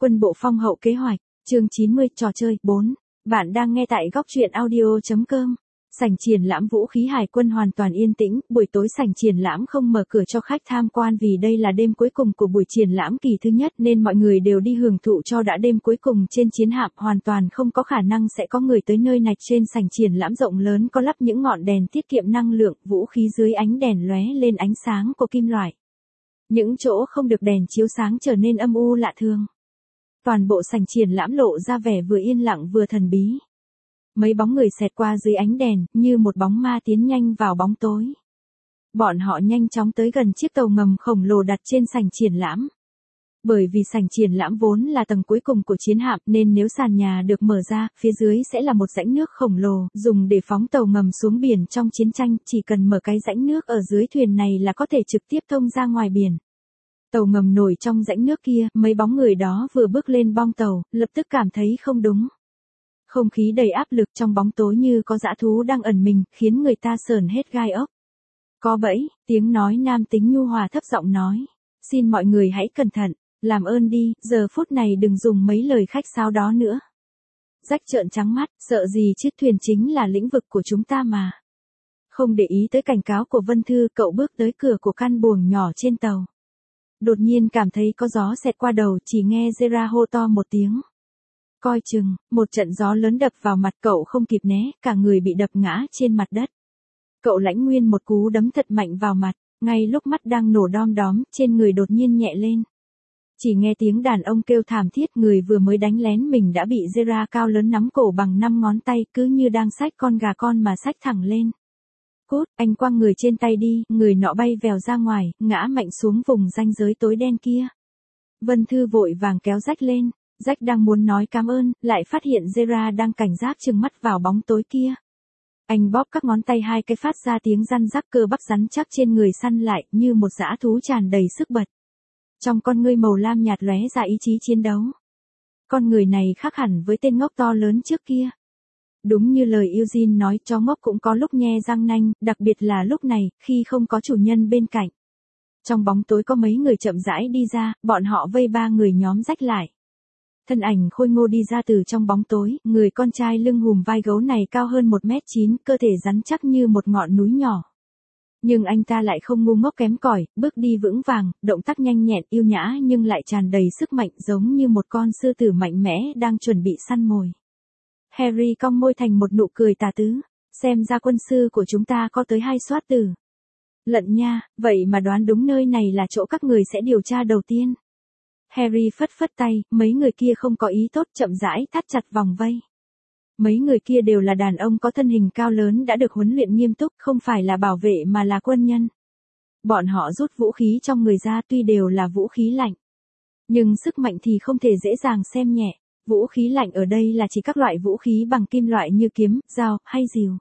Quân bộ phong hậu kế hoạch, chương 90, trò chơi 4. Bạn đang nghe tại góc truyện audio.com. Sảnh triển lãm vũ khí hải quân hoàn toàn yên tĩnh, buổi tối sảnh triển lãm không mở cửa cho khách tham quan vì đây là đêm cuối cùng của buổi triển lãm kỳ thứ nhất nên mọi người đều đi hưởng thụ cho đã đêm cuối cùng trên chiến hạm, hoàn toàn không có khả năng sẽ có người tới nơi này. Trên sảnh triển lãm rộng lớn có lắp những ngọn đèn tiết kiệm năng lượng, vũ khí dưới ánh đèn lóe lên ánh sáng của kim loại. Những chỗ không được đèn chiếu sáng trở nên âm u lạ thường. Toàn bộ sảnh triển lãm lộ ra vẻ vừa yên lặng vừa thần bí. Mấy bóng người xẹt qua dưới ánh đèn, như một bóng ma tiến nhanh vào bóng tối. Bọn họ nhanh chóng tới gần chiếc tàu ngầm khổng lồ đặt trên sảnh triển lãm. Bởi vì sảnh triển lãm vốn là tầng cuối cùng của chiến hạm nên nếu sàn nhà được mở ra, phía dưới sẽ là một rãnh nước khổng lồ, dùng để phóng tàu ngầm xuống biển trong chiến tranh, chỉ cần mở cái rãnh nước ở dưới thuyền này là có thể trực tiếp thông ra ngoài biển. Tàu ngầm nổi trong rãnh nước kia, mấy bóng người đó vừa bước lên bong tàu, lập tức cảm thấy không đúng. Không khí đầy áp lực trong bóng tối như có dã thú đang ẩn mình, khiến người ta sởn hết gai ốc. Có bẫy, tiếng nói nam tính nhu hòa thấp giọng nói. Xin mọi người hãy cẩn thận, làm ơn đi, giờ phút này đừng dùng mấy lời khách sáo đó nữa. Rách trợn trắng mắt, sợ gì chứ, thuyền chính là lĩnh vực của chúng ta mà. Không để ý tới cảnh cáo của Vân Thư, cậu bước tới cửa của căn buồng nhỏ trên tàu. Đột nhiên cảm thấy có gió xẹt qua đầu, chỉ nghe Zera hô to một tiếng. Coi chừng, một trận gió lớn đập vào mặt, cậu không kịp né, cả người bị đập ngã trên mặt đất. Cậu lãnh nguyên một cú đấm thật mạnh vào mặt, ngay lúc mắt đang nổ đom đóm, trên người đột nhiên nhẹ lên. Chỉ nghe tiếng đàn ông kêu thảm thiết, người vừa mới đánh lén mình đã bị Zera cao lớn nắm cổ bằng 5 ngón tay, cứ như đang xách con gà con mà xách thẳng lên. Cút, anh quăng người trên tay đi, người nọ bay vèo ra ngoài, ngã mạnh xuống vùng ranh giới tối đen kia. Vân Thư vội vàng kéo Rách lên. Rách đang muốn nói cảm ơn, lại phát hiện Zera đang cảnh giác trừng mắt vào bóng tối kia. Anh bóp các ngón tay hai cái phát ra tiếng răn rắc, cơ bắp rắn chắc trên người săn lại như một dã thú tràn đầy sức bật. Trong con ngươi màu lam nhạt lóe ra ý chí chiến đấu. Con người này khác hẳn với tên ngốc to lớn trước kia. Đúng như lời Eugene nói, chó ngốc cũng có lúc nhe răng nanh, đặc biệt là lúc này, khi không có chủ nhân bên cạnh. Trong bóng tối có mấy người chậm rãi đi ra, bọn họ vây ba người nhóm Rách lại. Thân ảnh khôi ngô đi ra từ trong bóng tối, người con trai lưng hùm vai gấu này cao hơn 1m9, cơ thể rắn chắc như một ngọn núi nhỏ. Nhưng anh ta lại không ngu ngốc kém cỏi, bước đi vững vàng, động tác nhanh nhẹn yêu nhã nhưng lại tràn đầy sức mạnh, giống như một con sư tử mạnh mẽ đang chuẩn bị săn mồi. Harry cong môi thành một nụ cười tà tứ, xem ra quân sư của chúng ta có tới 2 soát tử. Lận nha, vậy mà đoán đúng nơi này là chỗ các người sẽ điều tra đầu tiên. Harry phất phất tay, mấy người kia không có ý tốt, chậm rãi thắt chặt vòng vây. Mấy người kia đều là đàn ông có thân hình cao lớn, đã được huấn luyện nghiêm túc, không phải là bảo vệ mà là quân nhân. Bọn họ rút vũ khí trong người ra, tuy đều là vũ khí lạnh. Nhưng sức mạnh thì không thể dễ dàng xem nhẹ. Vũ khí lạnh ở đây là chỉ các loại vũ khí bằng kim loại như kiếm, dao, hay rìu.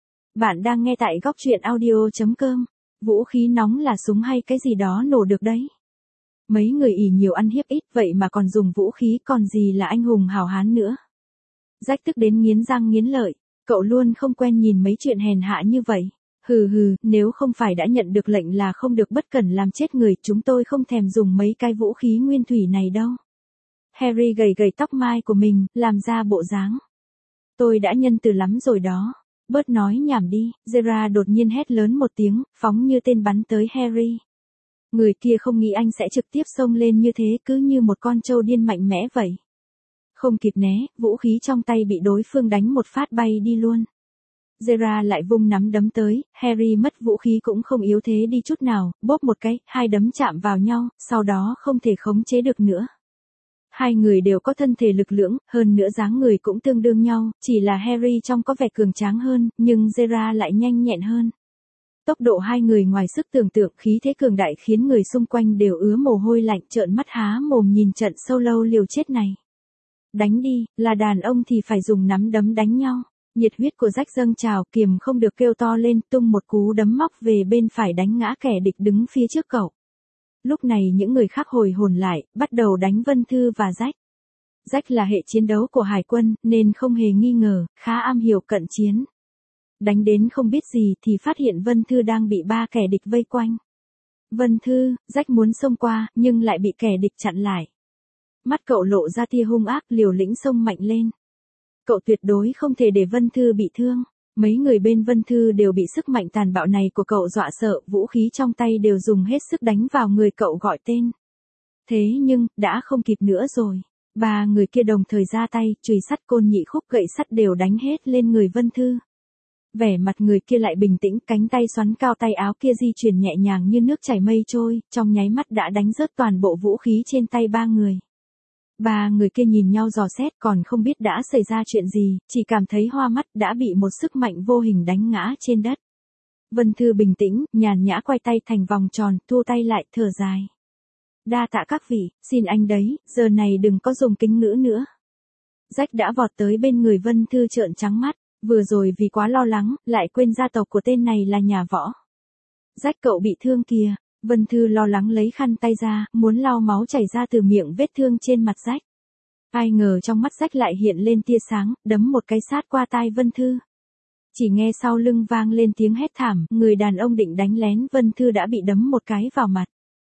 Bạn đang nghe tại góc truyện audio.com. Vũ khí nóng là súng hay cái gì đó nổ được đấy. Mấy người ỉ nhiều ăn hiếp ít, vậy mà còn dùng vũ khí, còn gì là anh hùng hào hán nữa. Rách tức đến nghiến răng nghiến lợi, cậu luôn không quen nhìn mấy chuyện hèn hạ như vậy. Hừ hừ, nếu không phải đã nhận được lệnh là không được bất cẩn làm chết người, chúng tôi không thèm dùng mấy cái vũ khí nguyên thủy này đâu. Harry gầy gầy tóc mai của mình, làm ra bộ dáng. Tôi đã nhân từ lắm rồi đó. Bớt nói nhảm đi, Zera đột nhiên hét lớn một tiếng, phóng như tên bắn tới Harry. Người kia không nghĩ anh sẽ trực tiếp xông lên như thế, cứ như một con trâu điên mạnh mẽ vậy. Không kịp né, vũ khí trong tay bị đối phương đánh một phát bay đi luôn. Zera lại vung nắm đấm tới, Harry mất vũ khí cũng không yếu thế đi chút nào, bóp một cái, hai đấm chạm vào nhau, sau đó không thể khống chế được nữa. Hai người đều có thân thể lực lưỡng, hơn nữa dáng người cũng tương đương nhau, chỉ là Harry trông có vẻ cường tráng hơn, nhưng Zera lại nhanh nhẹn hơn. Tốc độ hai người ngoài sức tưởng tượng, khí thế cường đại khiến người xung quanh đều ứa mồ hôi lạnh, trợn mắt há mồm nhìn trận solo liều chết này. Đánh đi, là đàn ông thì phải dùng nắm đấm đánh nhau. Nhiệt huyết của Rách dâng trào, kiềm không được kêu to lên, tung một cú đấm móc về bên phải đánh ngã kẻ địch đứng phía trước cậu. Lúc này những người khác hồi hồn lại, bắt đầu đánh Vân Thư và Rách. Rách là hệ chiến đấu của hải quân, nên không hề nghi ngờ, khá am hiểu cận chiến. Đánh đến không biết gì thì phát hiện Vân Thư đang bị 3 kẻ địch vây quanh. Vân Thư, Rách muốn xông qua, nhưng lại bị kẻ địch chặn lại. Mắt cậu lộ ra tia hung ác, liều lĩnh xông mạnh lên. Cậu tuyệt đối không thể để Vân Thư bị thương. Mấy người bên Vân Thư đều bị sức mạnh tàn bạo này của cậu dọa sợ, vũ khí trong tay đều dùng hết sức đánh vào người cậu gọi tên. Thế nhưng, đã không kịp nữa rồi. Ba người kia đồng thời ra tay, chùy sắt, côn nhị khúc, gậy sắt đều đánh hết lên người Vân Thư. Vẻ mặt người kia lại bình tĩnh, cánh tay xoắn cao, tay áo kia di chuyển nhẹ nhàng như nước chảy mây trôi, trong nháy mắt đã đánh rớt toàn bộ vũ khí trên tay ba người. Ba người kia nhìn nhau dò xét, còn không biết đã xảy ra chuyện gì, chỉ cảm thấy hoa mắt, đã bị một sức mạnh vô hình đánh ngã trên đất. Vân Thư bình tĩnh, nhàn nhã quay tay thành vòng tròn, thu tay lại, thở dài. Đa tạ các vị, xin anh đấy, giờ này đừng có dùng kính ngữ nữa. Rách đã vọt tới bên người Vân Thư trợn trắng mắt, vừa rồi vì quá lo lắng, lại quên gia tộc của tên này là nhà võ. Rách cậu bị thương kìa. Vân Thư lo lắng lấy khăn tay ra, muốn lau máu chảy ra từ miệng vết thương trên mặt rách. Ai ngờ trong mắt rách lại hiện lên tia sáng, đấm một cái sát qua tai Vân Thư. Chỉ nghe sau lưng vang lên tiếng hét thảm, người đàn ông định đánh lén Vân Thư đã bị đấm một cái vào mặt.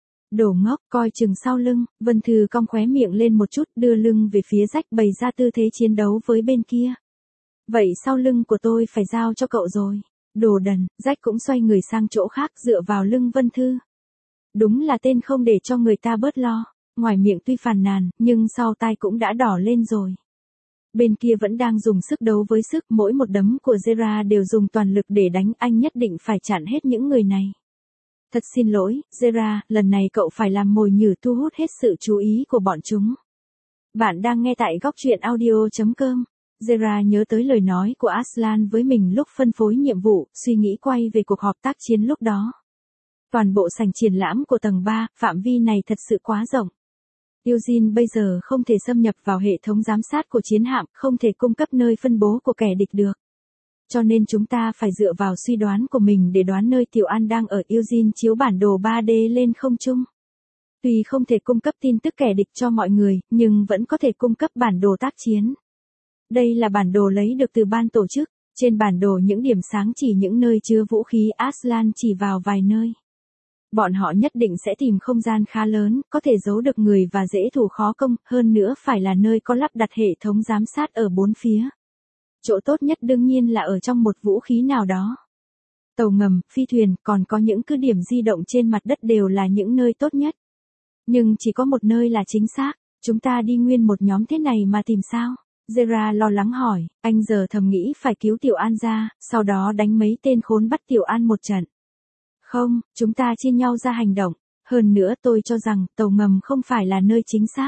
Đồ ngốc, coi chừng sau lưng. Vân Thư cong khóe miệng lên một chút, đưa lưng về phía rách, bày ra tư thế chiến đấu với bên kia. Vậy sau lưng của tôi phải giao cho cậu rồi. Đồ đần. Rách cũng xoay người sang chỗ khác, dựa vào lưng Vân Thư. Đúng là tên không để cho người ta bớt lo. Ngoài miệng tuy phàn nàn, nhưng sau tai cũng đã đỏ lên rồi. Bên kia vẫn đang dùng sức đấu với sức, mỗi một đấm của Zera đều dùng toàn lực để đánh, anh nhất định phải chặn hết những người này. Thật xin lỗi, Zera, lần này cậu phải làm mồi nhử thu hút hết sự chú ý của bọn chúng. Bạn đang nghe tại góc truyện audio.com. Zera nhớ tới lời nói của Aslan với mình lúc phân phối nhiệm vụ, suy nghĩ quay về cuộc họp tác chiến lúc đó. Toàn bộ sảnh triển lãm của tầng 3, phạm vi này thật sự quá rộng. Eugene bây giờ không thể xâm nhập vào hệ thống giám sát của chiến hạm, không thể cung cấp nơi phân bố của kẻ địch được. Cho nên chúng ta phải dựa vào suy đoán của mình để đoán nơi Tiểu An đang ở. Eugene chiếu bản đồ 3D lên không trung. Tuy không thể cung cấp tin tức kẻ địch cho mọi người, nhưng vẫn có thể cung cấp bản đồ tác chiến. Đây là bản đồ lấy được từ ban tổ chức. Trên bản đồ những điểm sáng chỉ những nơi chứa vũ khí. Aslan chỉ vào vài nơi. Bọn họ nhất định sẽ tìm không gian khá lớn, có thể giấu được người và dễ thủ khó công, hơn nữa phải là nơi có lắp đặt hệ thống giám sát ở bốn phía. Chỗ tốt nhất đương nhiên là ở trong một vũ khí nào đó. Tàu ngầm, phi thuyền, còn có những cứ điểm di động trên mặt đất đều là những nơi tốt nhất. Nhưng chỉ có một nơi là chính xác, chúng ta đi nguyên một nhóm thế này mà tìm sao? Zera lo lắng hỏi, anh giờ thầm nghĩ phải cứu Tiểu An ra, sau đó đánh mấy tên khốn bắt Tiểu An một trận. Không, chúng ta chia nhau ra hành động. Hơn nữa tôi cho rằng tàu ngầm không phải là nơi chính xác.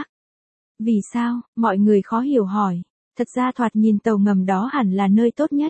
Vì sao? Mọi người khó hiểu hỏi. Thật ra thoạt nhìn tàu ngầm đó hẳn là nơi tốt nhất.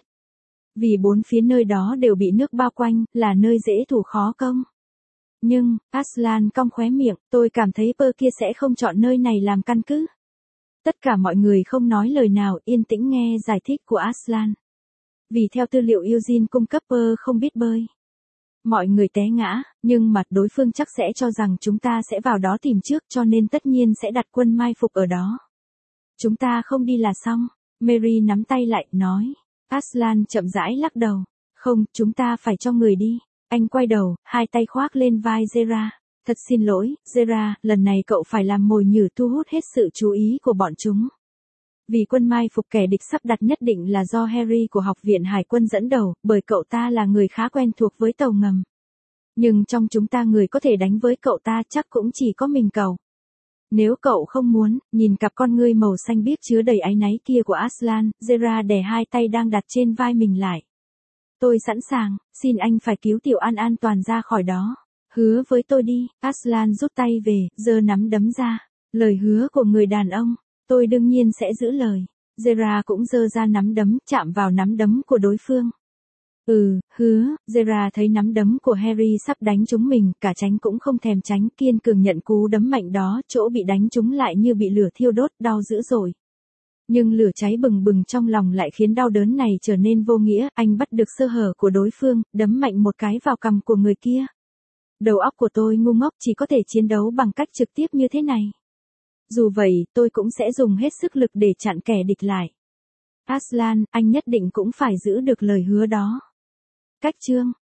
Vì bốn phía nơi đó đều bị nước bao quanh, là nơi dễ thủ khó công. Nhưng, Aslan cong khóe miệng, tôi cảm thấy Pơ kia sẽ không chọn nơi này làm căn cứ. Tất cả mọi người không nói lời nào, yên tĩnh nghe giải thích của Aslan. Vì theo tư liệu Eugene cung cấp Pơ không biết bơi. Mọi người té ngã, nhưng mặt đối phương chắc sẽ cho rằng chúng ta sẽ vào đó tìm trước, cho nên tất nhiên sẽ đặt quân mai phục ở đó. Chúng ta không đi là xong. Mary nắm tay lại, nói. Aslan chậm rãi lắc đầu. Không, chúng ta phải cho người đi. Anh quay đầu, hai tay khoác lên vai Zera. Thật xin lỗi, Zera, lần này cậu phải làm mồi nhử thu hút hết sự chú ý của bọn chúng. Vì quân mai phục kẻ địch sắp đặt nhất định là do Harry của Học viện Hải quân dẫn đầu, bởi cậu ta là người khá quen thuộc với tàu ngầm. Nhưng trong chúng ta người có thể đánh với cậu ta chắc cũng chỉ có mình cậu. Nếu cậu không muốn, nhìn cặp con ngươi màu xanh biếc chứa đầy áy náy kia của Aslan, Zera đè hai tay đang đặt trên vai mình lại. Tôi sẵn sàng, xin anh phải cứu Tiểu An an toàn ra khỏi đó. Hứa với tôi đi. Aslan rút tay về, giơ nắm đấm ra. Lời hứa của người đàn ông. Tôi đương nhiên sẽ giữ lời. Zera cũng giơ ra nắm đấm, chạm vào nắm đấm của đối phương. Hứa. Zera thấy nắm đấm của Harry sắp đánh trúng mình, cả tránh cũng không thèm tránh, kiên cường nhận cú đấm mạnh đó, chỗ bị đánh trúng lại như bị lửa thiêu đốt, đau dữ dội. Nhưng lửa cháy bừng bừng trong lòng lại khiến đau đớn này trở nên vô nghĩa, anh bắt được sơ hở của đối phương, đấm mạnh một cái vào cằm của người kia. Đầu óc của tôi ngu ngốc, chỉ có thể chiến đấu bằng cách trực tiếp như thế này. Dù vậy, tôi cũng sẽ dùng hết sức lực để chặn kẻ địch lại. Aslan, anh nhất định cũng phải giữ được lời hứa đó. Cách chương